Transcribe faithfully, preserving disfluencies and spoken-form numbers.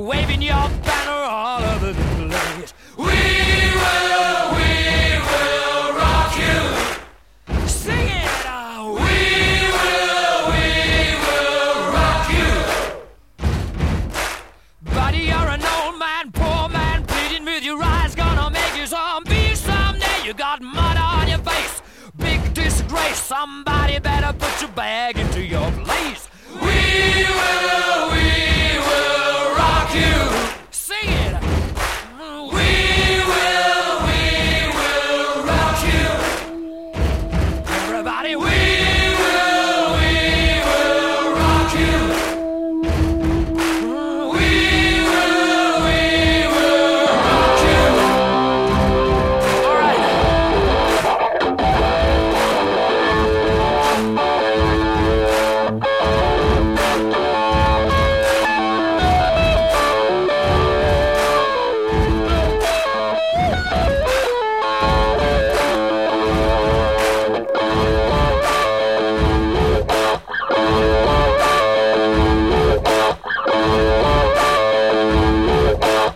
waving your banner all over the place. We will, we will rock you. Sing it out. We will, we will rock you. Buddy, you're an old man, poor man, pleading with your eyes, gonna make you zombie someday. You got mud on your face, big disgrace. Somebody better put your bag into your place. We will, we will rock you.